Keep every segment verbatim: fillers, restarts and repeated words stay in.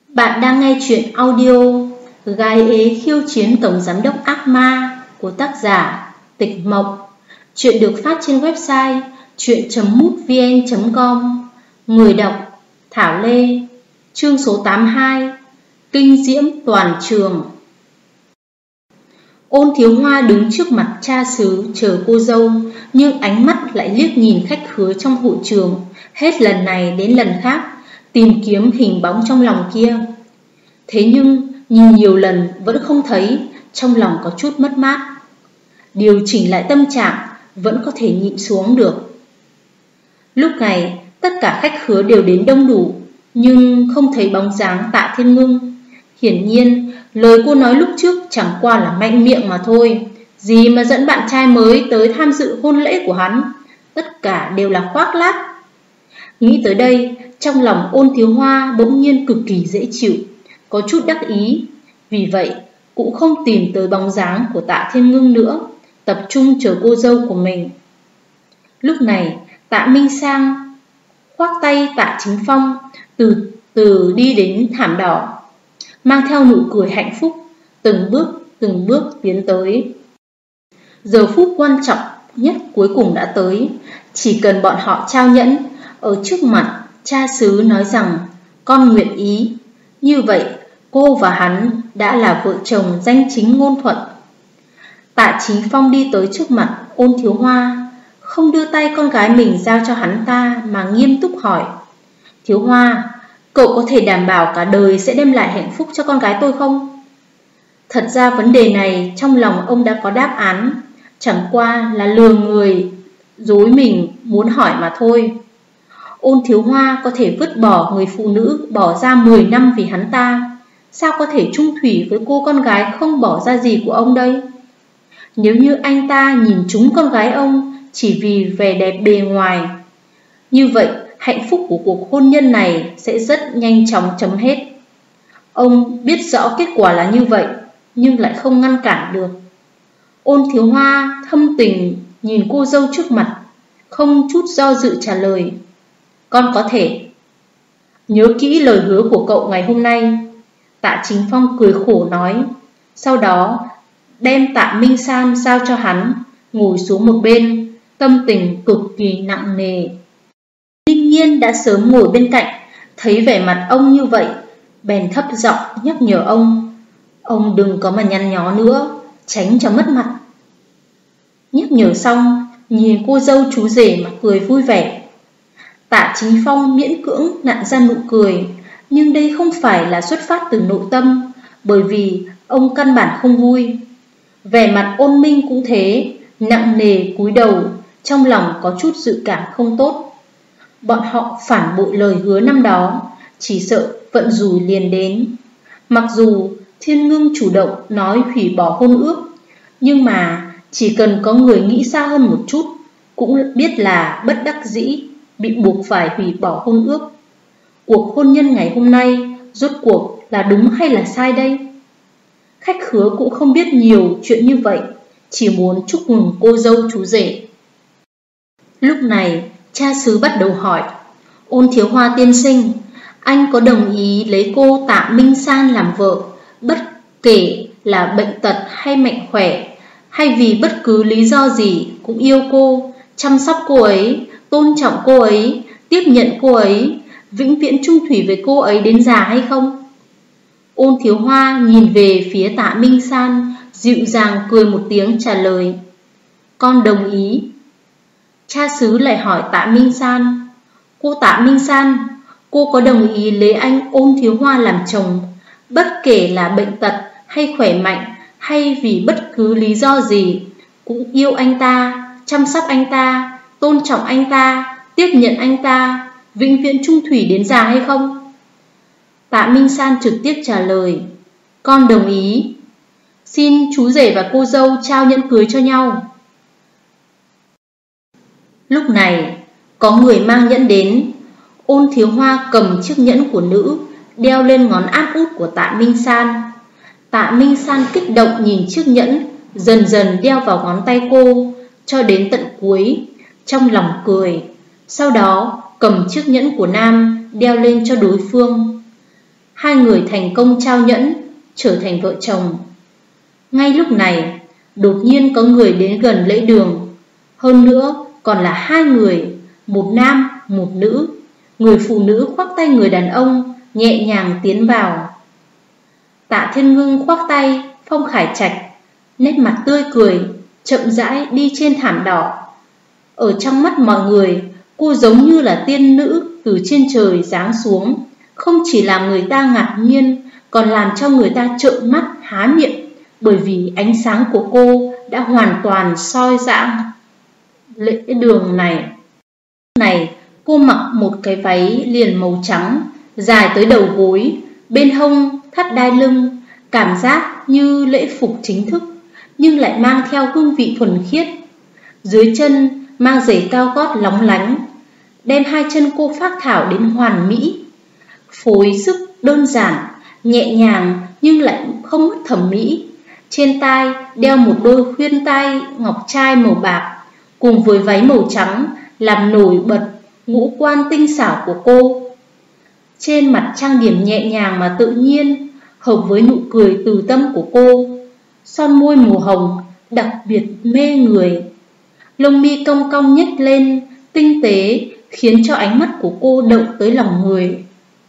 Bạn đang nghe chuyện audio Gái ế khiêu chiến tổng giám đốc ác ma của tác giả Tịch Mộc. Chuyện được phát trên website chuyện chấm mútvn chấm com. Người đọc Thảo Lê. Chương số tám mươi hai. Kinh diễm toàn trường. Ôn Thiếu Hoa đứng trước mặt cha xứ chờ cô dâu, nhưng ánh mắt lại liếc nhìn khách khứa trong hội trường, hết lần này đến lần khác tìm kiếm hình bóng trong lòng kia. Thế nhưng nhìn nhiều lần vẫn không thấy, trong lòng có chút mất mát. Điều chỉnh lại tâm trạng vẫn có thể nhịn xuống được. Lúc này tất cả khách khứa đều đến đông đủ, nhưng không thấy bóng dáng Tạ Thiên Ngưng. Hiển nhiên lời cô nói lúc trước chẳng qua là mạnh miệng mà thôi. Gì mà dẫn bạn trai mới tới tham dự hôn lễ của hắn, tất cả đều là khoác lác. Nghĩ tới đây, trong lòng Ôn Thiếu Hoa bỗng nhiên cực kỳ dễ chịu, có chút đắc ý. Vì vậy cũng không tìm tới bóng dáng của Tạ Thiên Ngưng nữa, tập trung chờ cô dâu của mình. Lúc này Tạ Minh Sang khoác tay Tạ Chính Phong từ từ đi đến thảm đỏ, mang theo nụ cười hạnh phúc, từng bước từng bước tiến tới. Giờ phút quan trọng nhất cuối cùng đã tới. Chỉ cần bọn họ trao nhẫn ở trước mặt cha xứ nói rằng con nguyện ý, như vậy cô và hắn đã là vợ chồng danh chính ngôn thuận. Tạ Chính Phong đi tới trước mặt Ôn Thiếu Hoa, không đưa tay con gái mình giao cho hắn ta mà nghiêm túc hỏi: Thiếu Hoa, cậu có thể đảm bảo cả đời sẽ đem lại hạnh phúc cho con gái tôi không? Thật ra vấn đề này trong lòng ông đã có đáp án, chẳng qua là lừa người dối mình muốn hỏi mà thôi. Ôn Thiếu Hoa có thể vứt bỏ người phụ nữ bỏ ra mười năm vì hắn ta, sao có thể chung thủy với cô con gái không bỏ ra gì của ông đây? Nếu như anh ta nhìn trúng con gái ông chỉ vì vẻ đẹp bề ngoài, như vậy hạnh phúc của cuộc hôn nhân này sẽ rất nhanh chóng chấm hết. Ông biết rõ kết quả là như vậy, nhưng lại không ngăn cản được. Ôn Thiếu Hoa thâm tình nhìn cô dâu trước mặt, không chút do dự trả lời: Con có thể. Nhớ kỹ lời hứa của cậu ngày hôm nay. Tạ Chính Phong cười khổ nói, sau đó đem Tạ Minh San giao cho hắn, ngồi xuống một bên, tâm tình cực kỳ nặng nề. Ninh Nhiên đã sớm ngồi bên cạnh, thấy vẻ mặt ông như vậy, bèn thấp giọng nhắc nhở ông: Ông đừng có mà nhăn nhó nữa, tránh cho mất mặt. Nhắc nhở xong, nhìn cô dâu chú rể mà cười vui vẻ. Tạ Chính Phong miễn cưỡng nặn ra nụ cười, nhưng đây không phải là xuất phát từ nội tâm, bởi vì ông căn bản không vui. Vẻ mặt Ôn Minh cũng thế, nặng nề cúi đầu, trong lòng có chút dự cảm không tốt. Bọn họ phản bội lời hứa năm đó, chỉ sợ vận rủi liền đến. Mặc dù Thiên Ngưng chủ động nói hủy bỏ hôn ước, nhưng mà chỉ cần có người nghĩ xa hơn một chút, cũng biết là bất đắc dĩ bị buộc phải hủy bỏ hôn ước. Cuộc hôn nhân ngày hôm nay rốt cuộc là đúng hay là sai đây? Khách khứa cũng không biết nhiều chuyện như vậy, chỉ muốn chúc mừng cô dâu chú rể. Lúc này cha xứ bắt đầu hỏi: Ôn Thiếu Hoa tiên sinh, anh có đồng ý lấy cô Tạ Minh San làm vợ, bất kể là bệnh tật hay mạnh khỏe, hay vì bất cứ lý do gì cũng yêu cô, chăm sóc cô ấy, tôn trọng cô ấy, tiếp nhận cô ấy, vĩnh viễn chung thủy với cô ấy đến già hay không? Ôn Thiếu Hoa nhìn về phía Tạ Minh San, dịu dàng cười một tiếng trả lời: Con đồng ý. Cha xứ lại hỏi Tạ Minh San: Cô Tạ Minh San, cô có đồng ý lấy anh Ôn Thiếu Hoa làm chồng, bất kể là bệnh tật hay khỏe mạnh, hay vì bất cứ lý do gì cũng yêu anh ta, chăm sóc anh ta, tôn trọng anh ta, tiếp nhận anh ta, vĩnh viễn chung thủy đến già hay không? Tạ Minh San trực tiếp trả lời: Con đồng ý. Xin chú rể và cô dâu trao nhẫn cưới cho nhau. Lúc này có người mang nhẫn đến. Ôn Thiếu Hoa cầm chiếc nhẫn của nữ, đeo lên ngón áp út của Tạ Minh San. Tạ Minh San kích động nhìn chiếc nhẫn, dần dần đeo vào ngón tay cô, cho đến tận cuối, trong lòng cười. Sau đó cầm chiếc nhẫn của nam đeo lên cho đối phương. hai người thành công trao nhẫn, trở thành vợ chồng. Ngay lúc này, đột nhiên có người đến gần lễ đường. Hơn nữa còn là hai người, một nam, một nữ. Người phụ nữ khoác tay người đàn ông, nhẹ nhàng tiến vào. Tạ Thiên Ngưng khoác tay Phong Khải Trạch, nét mặt tươi cười, chậm rãi đi trên thảm đỏ. Ở trong mắt mọi người, cô giống như là tiên nữ từ trên trời giáng xuống, không chỉ làm người ta ngạc nhiên, còn làm cho người ta trợn mắt há miệng, bởi vì ánh sáng của cô đã hoàn toàn soi rạng lễ đường này. Này, cô mặc một cái váy liền màu trắng, dài tới đầu gối, bên hông thắt đai lưng, cảm giác như lễ phục chính thức, nhưng lại mang theo hương vị thuần khiết. Dưới chân mang giày cao gót lóng lánh, đem hai chân cô phác thảo đến hoàn mỹ. Phối sức đơn giản, nhẹ nhàng nhưng lại không mất thẩm mỹ. Trên tai đeo một đôi khuyên tai ngọc trai màu bạc, cùng với váy màu trắng làm nổi bật ngũ quan tinh xảo của cô. Trên mặt trang điểm nhẹ nhàng mà tự nhiên, hợp với nụ cười từ tâm của cô. Son môi màu hồng đặc biệt mê người, lông mi cong cong nhếch lên tinh tế, khiến cho ánh mắt của cô động tới lòng người.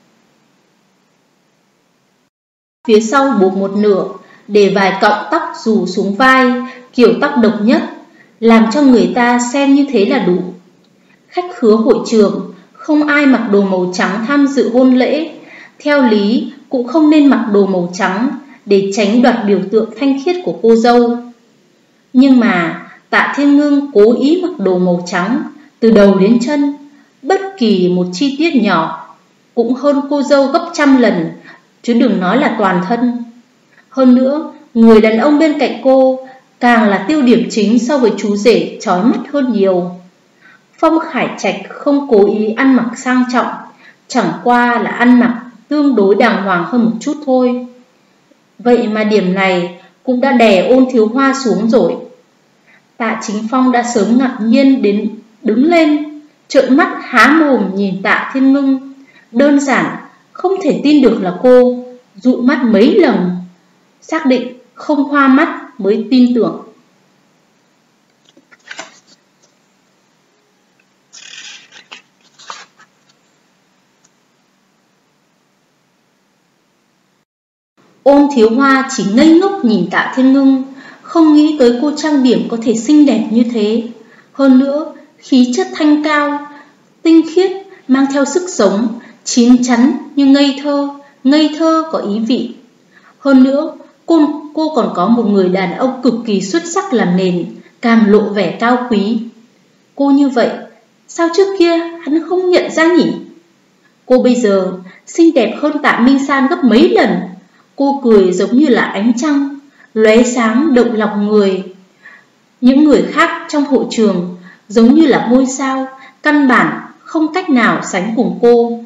Phía sau buộc một nửa, để vài cọng tóc rủ xuống vai, kiểu tóc độc nhất, làm cho người ta xem như thế là đủ. Khách khứa hội trường không ai mặc đồ màu trắng tham dự hôn lễ. Theo lý cũng không nên mặc đồ màu trắng, để tránh đoạt biểu tượng thanh khiết của cô dâu. Nhưng mà Tạ Thiên Ngưng cố ý mặc đồ màu trắng từ đầu đến chân, bất kỳ một chi tiết nhỏ cũng hơn cô dâu gấp trăm lần, chứ đừng nói là toàn thân. Hơn nữa, người đàn ông bên cạnh cô càng là tiêu điểm chính so với chú rể chói mắt hơn nhiều. Phong Khải Trạch không cố ý ăn mặc sang trọng, chẳng qua là ăn mặc tương đối đàng hoàng hơn một chút thôi. Vậy mà điểm này cũng đã đè Ôn Thiếu Hoa xuống rồi. Tạ Chính Phong đã sớm ngạc nhiên đến đứng lên, trợn mắt há mồm nhìn Tạ Thiên Ngưng. Đơn giản không thể tin được là cô, dụi mắt mấy lần, xác định không hoa mắt mới tin tưởng. Ôn Thiếu Hoa chỉ ngây ngốc nhìn Tạ Thiên Ngưng, không nghĩ tới cô trang điểm có thể xinh đẹp như thế. Hơn nữa, khí chất thanh cao, tinh khiết, mang theo sức sống, chín chắn như ngây thơ, ngây thơ có ý vị. Hơn nữa, cô, cô còn có một người đàn ông cực kỳ xuất sắc làm nền, càng lộ vẻ cao quý. Cô như vậy, sao trước kia hắn không nhận ra nhỉ? Cô bây giờ xinh đẹp hơn Tạ Minh San gấp mấy lần. Cô cười giống như là ánh trăng, lóe sáng động lòng người. Những người khác trong hội trường giống như là ngôi sao, căn bản không cách nào sánh cùng cô.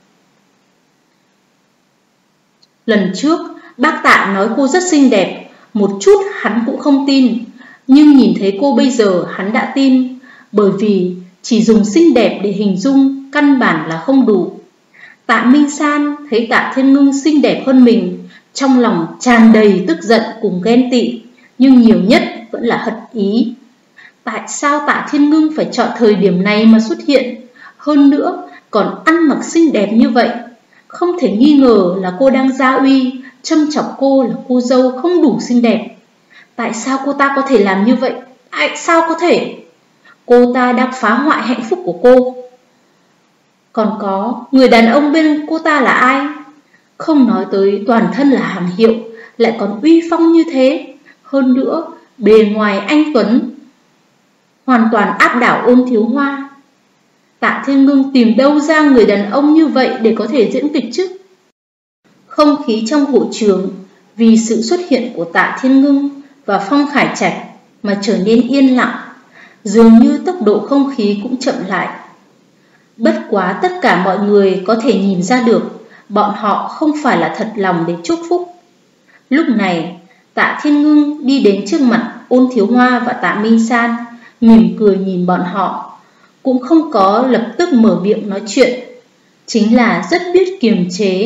Lần trước, bác Tạ nói cô rất xinh đẹp, một chút hắn cũng không tin. Nhưng nhìn thấy cô bây giờ hắn đã tin, bởi vì chỉ dùng xinh đẹp để hình dung căn bản là không đủ. Tạ Minh San thấy Tạ Thiên Ngưng xinh đẹp hơn mình, trong lòng tràn đầy tức giận cùng ghen tị, nhưng nhiều nhất vẫn là hận ý. Tại sao Tạ Thiên Ngưng phải chọn thời điểm này mà xuất hiện? Hơn nữa còn ăn mặc xinh đẹp như vậy. Không thể nghi ngờ là cô đang gia uy, châm chọc cô là cô dâu không đủ xinh đẹp. Tại sao cô ta có thể làm như vậy? Tại sao có thể? Cô ta đang phá hoại hạnh phúc của cô. Còn có, người đàn ông bên cô ta là ai? Không nói tới toàn thân là hàng hiệu, lại còn uy phong như thế. Hơn nữa, bề ngoài anh tuấn, hoàn toàn áp đảo Ôn Thiếu Hoa. Tạ Thiên Ngưng tìm đâu ra người đàn ông như vậy để có thể diễn kịch chứ? Không khí trong hội trường vì sự xuất hiện của Tạ Thiên Ngưng và Phong Khải Trạch mà trở nên yên lặng, dường như tốc độ không khí cũng chậm lại. Bất quá tất cả mọi người có thể nhìn ra được bọn họ không phải là thật lòng để chúc phúc. Lúc này, Tạ Thiên Ngưng đi đến trước mặt Ôn Thiếu Hoa và Tạ Minh San, mỉm cười nhìn bọn họ, cũng không có lập tức mở miệng nói chuyện, chính là rất biết kiềm chế,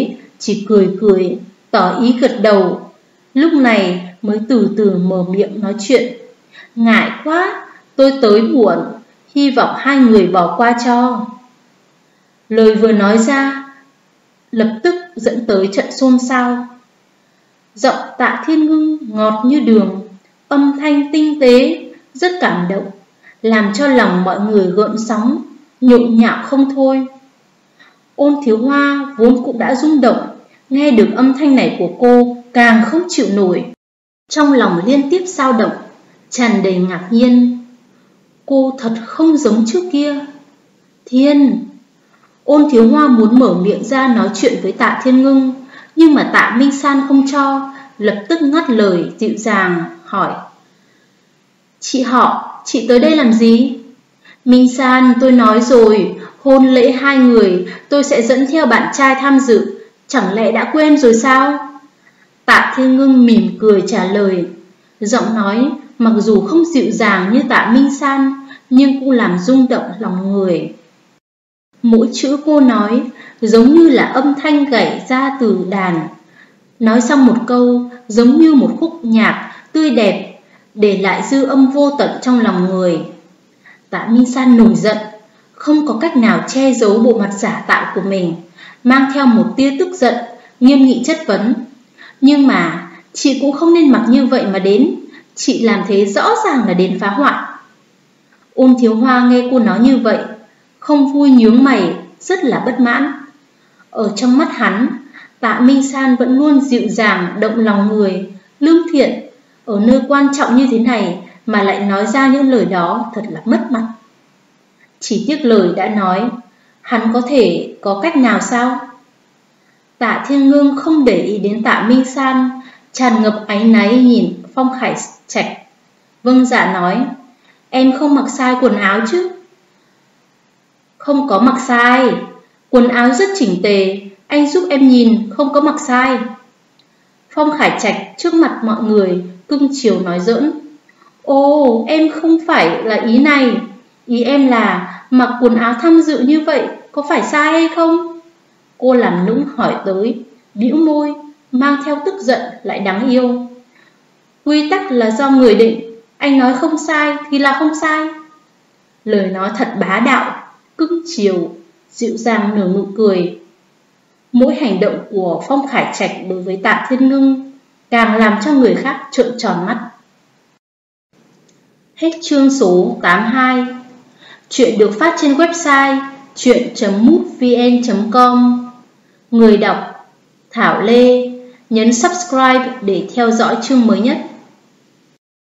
chỉ cười cười, tỏ ý gật đầu. Lúc này mới từ từ mở miệng nói chuyện. Ngại quá, tôi tới muộn, hy vọng hai người bỏ qua cho. Lời vừa nói ra, lập tức dẫn tới trận xôn xao. Giọng Tạ Thiên Ngưng ngọt như đường, âm thanh tinh tế, rất cảm động, làm cho lòng mọi người gợn sóng, nhộn nhạo không thôi. Ôn Thiếu Hoa vốn cũng đã rung động, nghe được âm thanh này của cô càng không chịu nổi. Trong lòng liên tiếp dao động, tràn đầy ngạc nhiên. Cô thật không giống trước kia. Thiên... Ôn Thiếu Hoa muốn mở miệng ra nói chuyện với Tạ Thiên Ngưng, nhưng mà Tạ Minh San không cho, lập tức ngắt lời dịu dàng hỏi. Chị họ, chị tới đây làm gì? Minh San, tôi nói rồi, hôn lễ hai người tôi sẽ dẫn theo bạn trai tham dự, chẳng lẽ đã quên rồi sao? Tạ Thiên Ngưng mỉm cười trả lời, giọng nói mặc dù không dịu dàng như Tạ Minh San, nhưng cũng làm rung động lòng người. Mỗi chữ cô nói giống như là âm thanh gảy ra từ đàn. Nói xong một câu giống như một khúc nhạc tươi đẹp, để lại dư âm vô tận trong lòng người. Tạ Minh San nổi giận, không có cách nào che giấu bộ mặt giả tạo của mình, mang theo một tia tức giận, nghiêm nghị chất vấn. Nhưng mà chị cũng không nên mặc như vậy mà đến, chị làm thế rõ ràng là đến phá hoại. Ôn Thiếu Hoa nghe cô nói như vậy, không vui nhướng mày, rất là bất mãn. Ở trong mắt hắn, Tạ Minh San vẫn luôn dịu dàng, động lòng người, lương thiện. Ở nơi quan trọng như thế này mà lại nói ra những lời đó thật là mất mặt. Chỉ tiếc lời đã nói, hắn có thể có cách nào sao? Tạ Thiên Ngưng không để ý đến Tạ Minh San, tràn ngập áy náy nhìn Phong Khải Trạch. Vâng dạ nói, em không mặc sai quần áo chứ? Không có mặc sai, quần áo rất chỉnh tề, anh giúp em nhìn, không có mặc sai. Phong Khải Trạch trước mặt mọi người cưng chiều nói giỡn. Ồ, em không phải là ý này, ý em là mặc quần áo tham dự như vậy có phải sai hay không? Cô làm nũng hỏi tới, bĩu môi, mang theo tức giận lại đáng yêu. Quy tắc là do người định, anh nói không sai thì là không sai. Lời nói thật bá đạo, cưng chiều, dịu dàng nở nụ cười. Mỗi hành động của Phong Khải Trạch đối với Tạ Thiên Ngưng càng làm cho người khác trợn tròn mắt. Hết chương số tám mươi hai. Chuyện được phát trên website chuyện chấm mútvn chấm com. Người đọc Thảo Lê. Nhấn subscribe để theo dõi chương mới nhất.